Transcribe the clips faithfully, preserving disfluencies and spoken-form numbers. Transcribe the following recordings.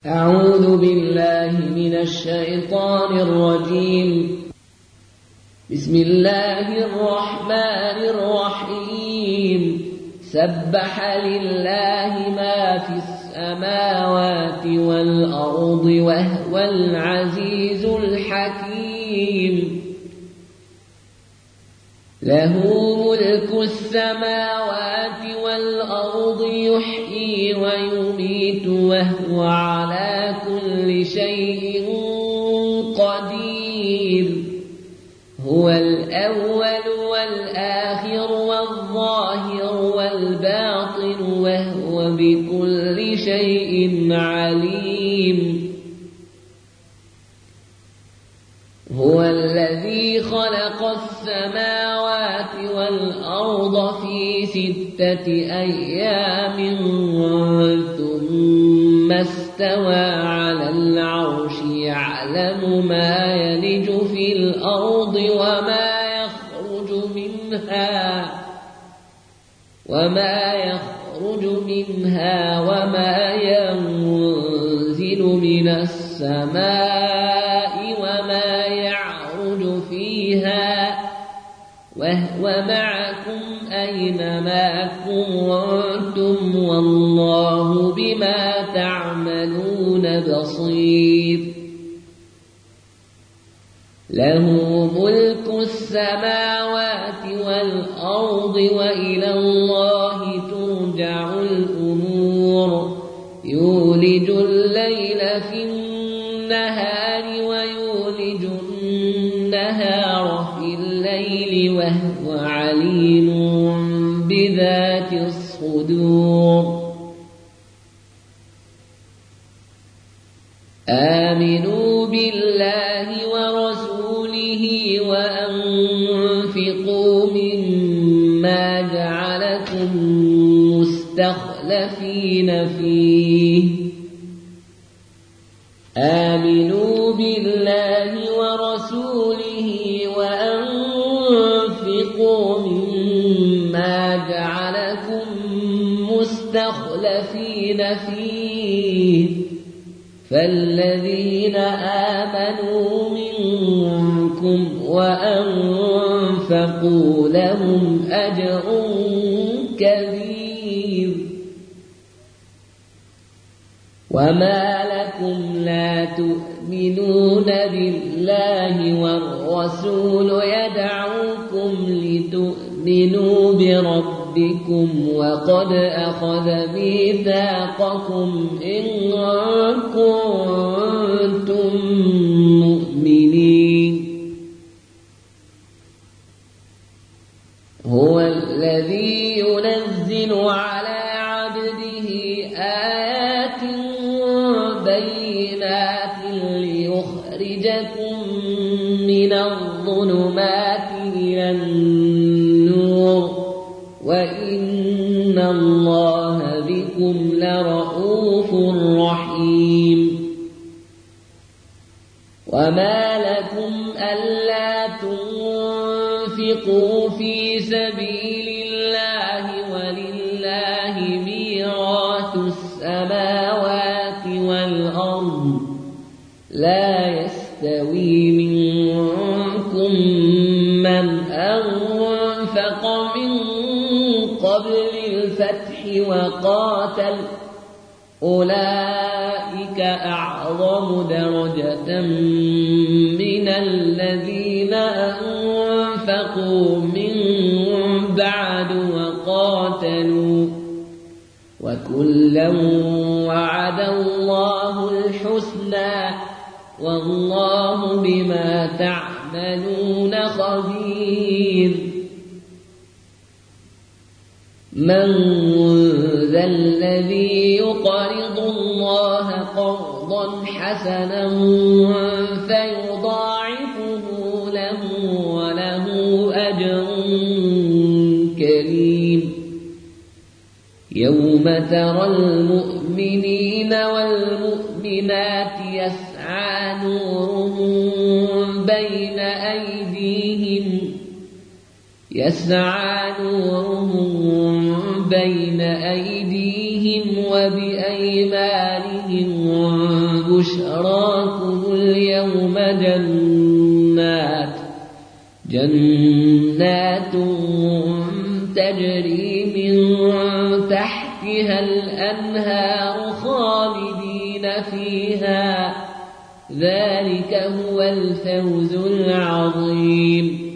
أعوذ بالله من الشيطان الرجيم. بسم الله الرحمن الرحيم. سبح لله ما في السماوات والأرض وهو العزيز الحكيم. له ملك السماوات والأرض يحيي ويميت وهو على كل شيء قدير. هو الأول والآخر والظاهر والباطن وهو بكل شيء عليم. هو الذي خلق السماوات والأرض في ستة أيام ثم استوى على العرش يعلم ما يلج في الأرض وما يخرج منها وما يخرج منها وما ينزل من السماء وما يعرج فيها وهو معكم أينما كنتم والله بما تعملون بصير. له ملك السماوات والأرض وإلى الله ترجع الأمور. يولج الليل في النهار ويولج النهار في الليل وهو عليم بذات الصدور. آمنوا بالله ورسوله وأنفقوا مما جعلكم مستخلفين فيه. آمنوا بالله ورسوله وأنفقوا مما جعلكم مستخلفين فيه. فالذين آمنوا منكم وأنفقوا لهم أجر كبير. وما لكم لا تؤمنون بالله والرسول يدعوكم لتؤمنوا بربكم وقد أخذ ميثاقكم إن كنتم مؤمنين. هو الذي ينزل على عبده آيات بينات ليخرجكم من الظلمات إلى النور وإن الله بكم لرءوف رحيم. وما لكم ألا تنفقوا في سبيل الله ولله ميراث السماوات والأرض. لا يستوي منكم من أنفق من قبل الفتح وقاتل أولئك أعظم درجة من الذين أنفقوا من بعد وقاتلوا وكلا وعد الله الحسنى والله بما تعملون خبير. من ذا الذي يقرض الله قرضا حسنا فيضاعفه له وله أجر كريم. يوم ترى المؤمنين والمؤمنات يسعى نورهم بين أيديهم يسعى نورهم بين أيديهم وبأيمانهم بشراكم اليوم جنات جنات تجري من تحتها الأنهار خالدين فيها ذلك هو الفوز العظيم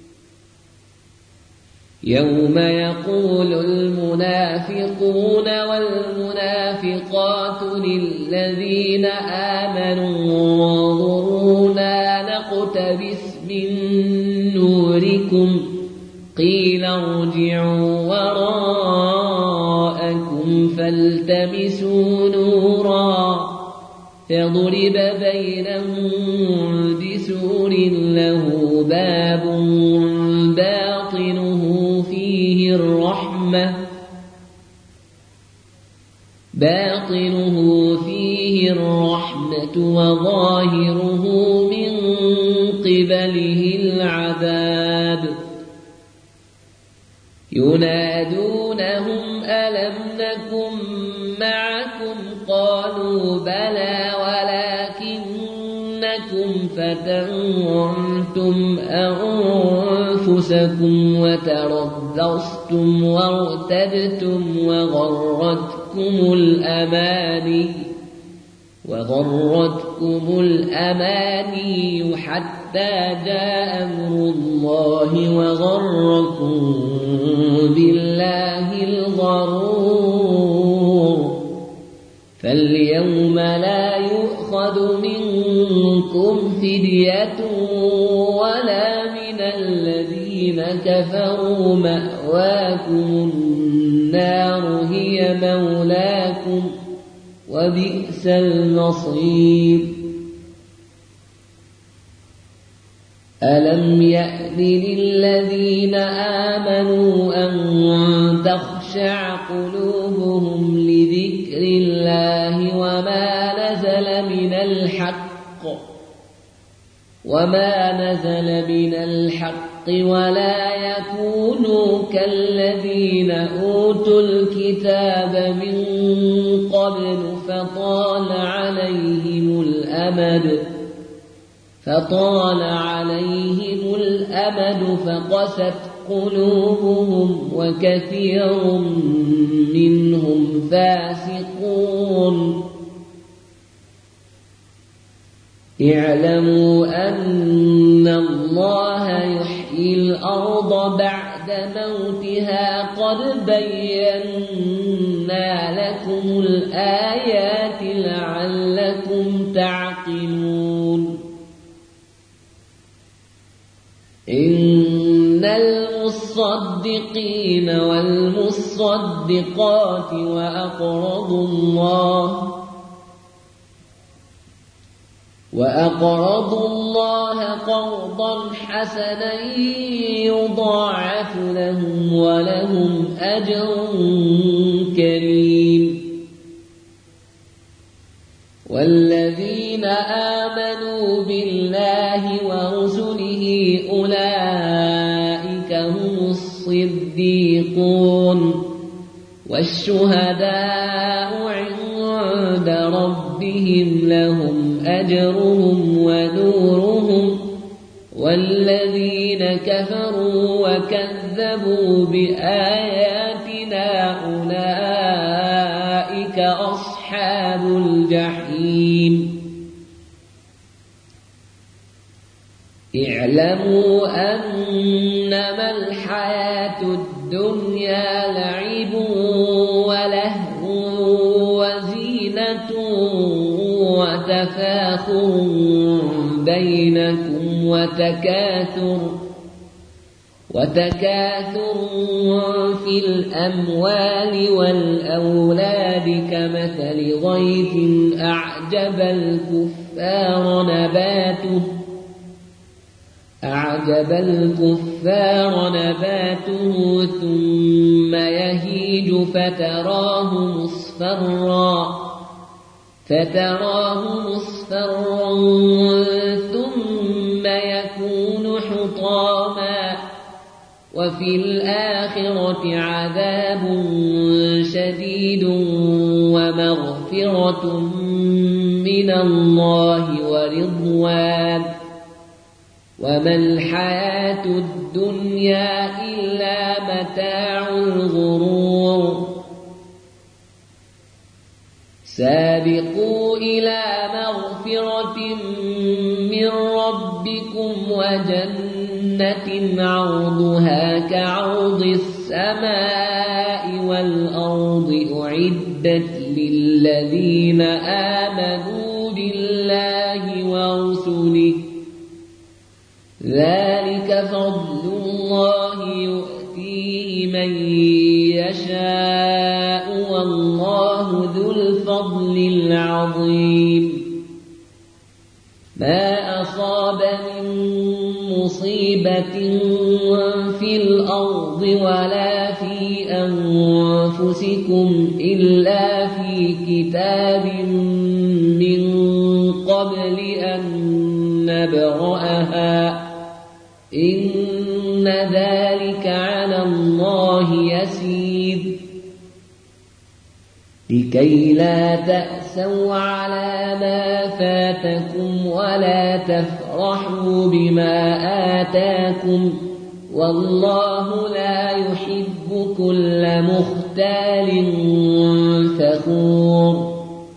يوم يقول المنافقون والمنافقات للذين آمنوا انظرونا نقتبس من نوركم قيل ارجعوا وراءكم فالتمسوا نورا فضرب بينهم بسور له باب باطنه فيه الرحمة باطنه فيه الرحمة وظاهره من قبله العذاب ينادونهم ألم نكن معكم قالوا بلى ولكنكم فتنتم أنفسكم وتربصتم وارتبتم وغرتكم الأماني وغرتكم الأماني حتى جاء أمر الله وغركم بالله الغرور فاليوم لا يؤخذ منكم فدية ولا من الذين كفروا مأواكم النار هي مولاكم وبئس المصير ألم يأن للذين آمنوا أن تخشع قلوبهم لذكر الله وما نزل من الحق وما نزل من الحق ولا يكونوا كالذين أوتوا الكتاب من قبل فطال عليهم الأمد فطال عليهم الأمد فقست قلوبهم وكثير منهم فاسقون اعلموا أن الله يحيي الأرض بعد موتها قد بينا لكم الآيات لعلكم تعقلون إن المصدقين والمصدقات وأقرضوا الله وأقرضوا الله قرضا حسنا يضاعف لهم ولهم أجر كريم والذين آمنوا بالله ورسله أولئك هم الصديقون والشهداء عند ربهم لهم أجرهم ونورهم والذين كفروا وكذبوا بآياتنا أولئك أصحاب الجحيم اعلموا أنما الحياة الدنيا لعب ولهو وزينة وتفاخر بينكم وتكاثر وتكاثر في الأموال والأولاد كمثل غيث أعجب الكفار نباته أعجب الكفار نباته ثم يهيج فتراه مصفرا فتراه مصفرا ثم يكون حطاما وفي الآخرة عذاب شديد ومغفرة من من الله ورضوان وما الحياة الدنيا إلا متاع الغرور سابقوا إلى مغفرة من ربكم وجنة عرضها كعرض السماء والأرض أعدت للذين آمنوا بالله ورسله ذلك فضل الله يؤتيه من يشاء والله ذو الفضل العظيم ما أصاب من مصيبة في الأرض ولا في أنفسكم إلا في كتاب من قبل أن نبرأها إن ذلك على الله يسير لكي لا تأسوا على ما فاتكم ولا تفرحوا بما آتاكم والله لا يحب كل مختال فخور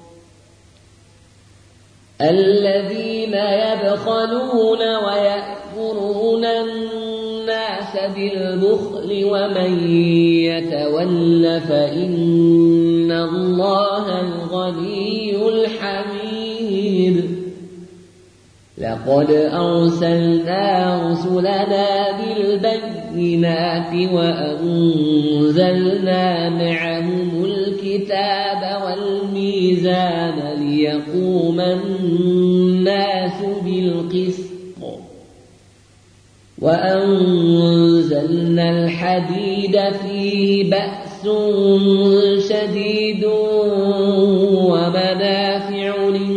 الذين يبخلون ويأمرون الناس بالبخل ومن يتول فإن الله الغني الحميد لقد أرسلنا رسلنا بالبينات وأنزلنا معهم الكتاب والميزان ليقوم الناس بالقسط وأنزلنا الحديد فيه بأس شديد ومنافع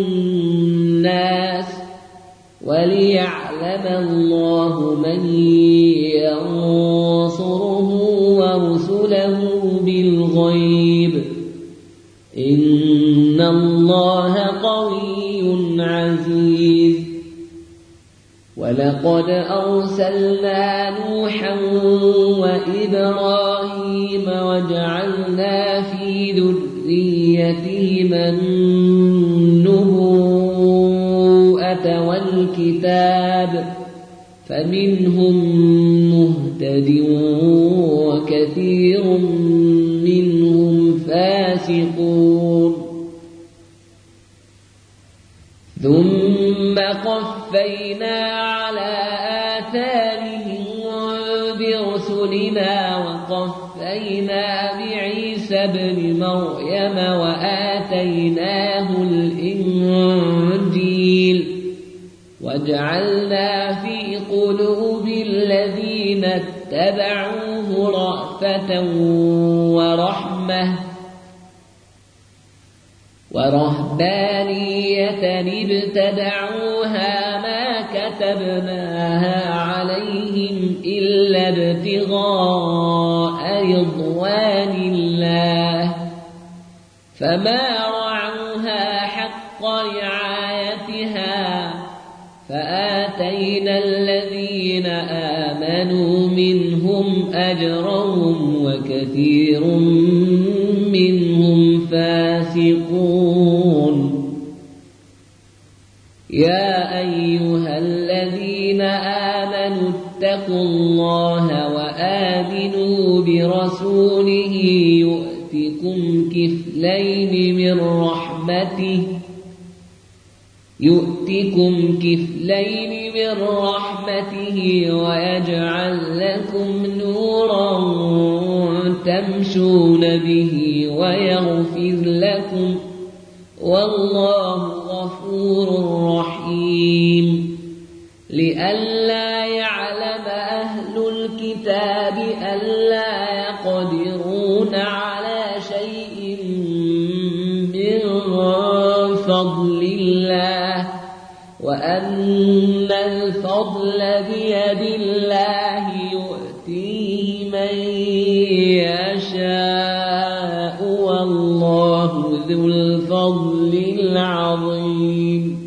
للناس وليعلم الله من ينصره ورسله بالغيب إن الله قوي عزيز ولقد أرسلنا نوحا وإبراهيم وجعلنا في ذريتهما النبوءة والكتاب فمنهم مهتد وكثير منهم فاسقون ثم قفينا على آثارهم برسلنا وقفينا بعيسى ابن مريم وآتيناه الإنجيل وجعلنا في قلوب الذين اتبعوه رأفة ورحمة ورهبانية ابتدعوها ما كتبناها عليهم إلا ابتغاء رضوان الله فما رعوها حق رعايتها فآتينا الذين آمنوا منهم أجرهم وكثير منهم فاسقون يا أيها الذين آمنوا اتقوا الله وآمنوا برسوله يؤتكم كفلين من رحمته يؤتكم كفلين من رحمته ويجعل لكم نورا تمشون به ويغفر لكم والله غفور رحيم لئلا يعلم أهل الكتاب ألا يقدرون على شيء من فضل الله وأن الفضل بيد الله يؤتيه من يشاء والله ذو الفضل العظيم الرحيم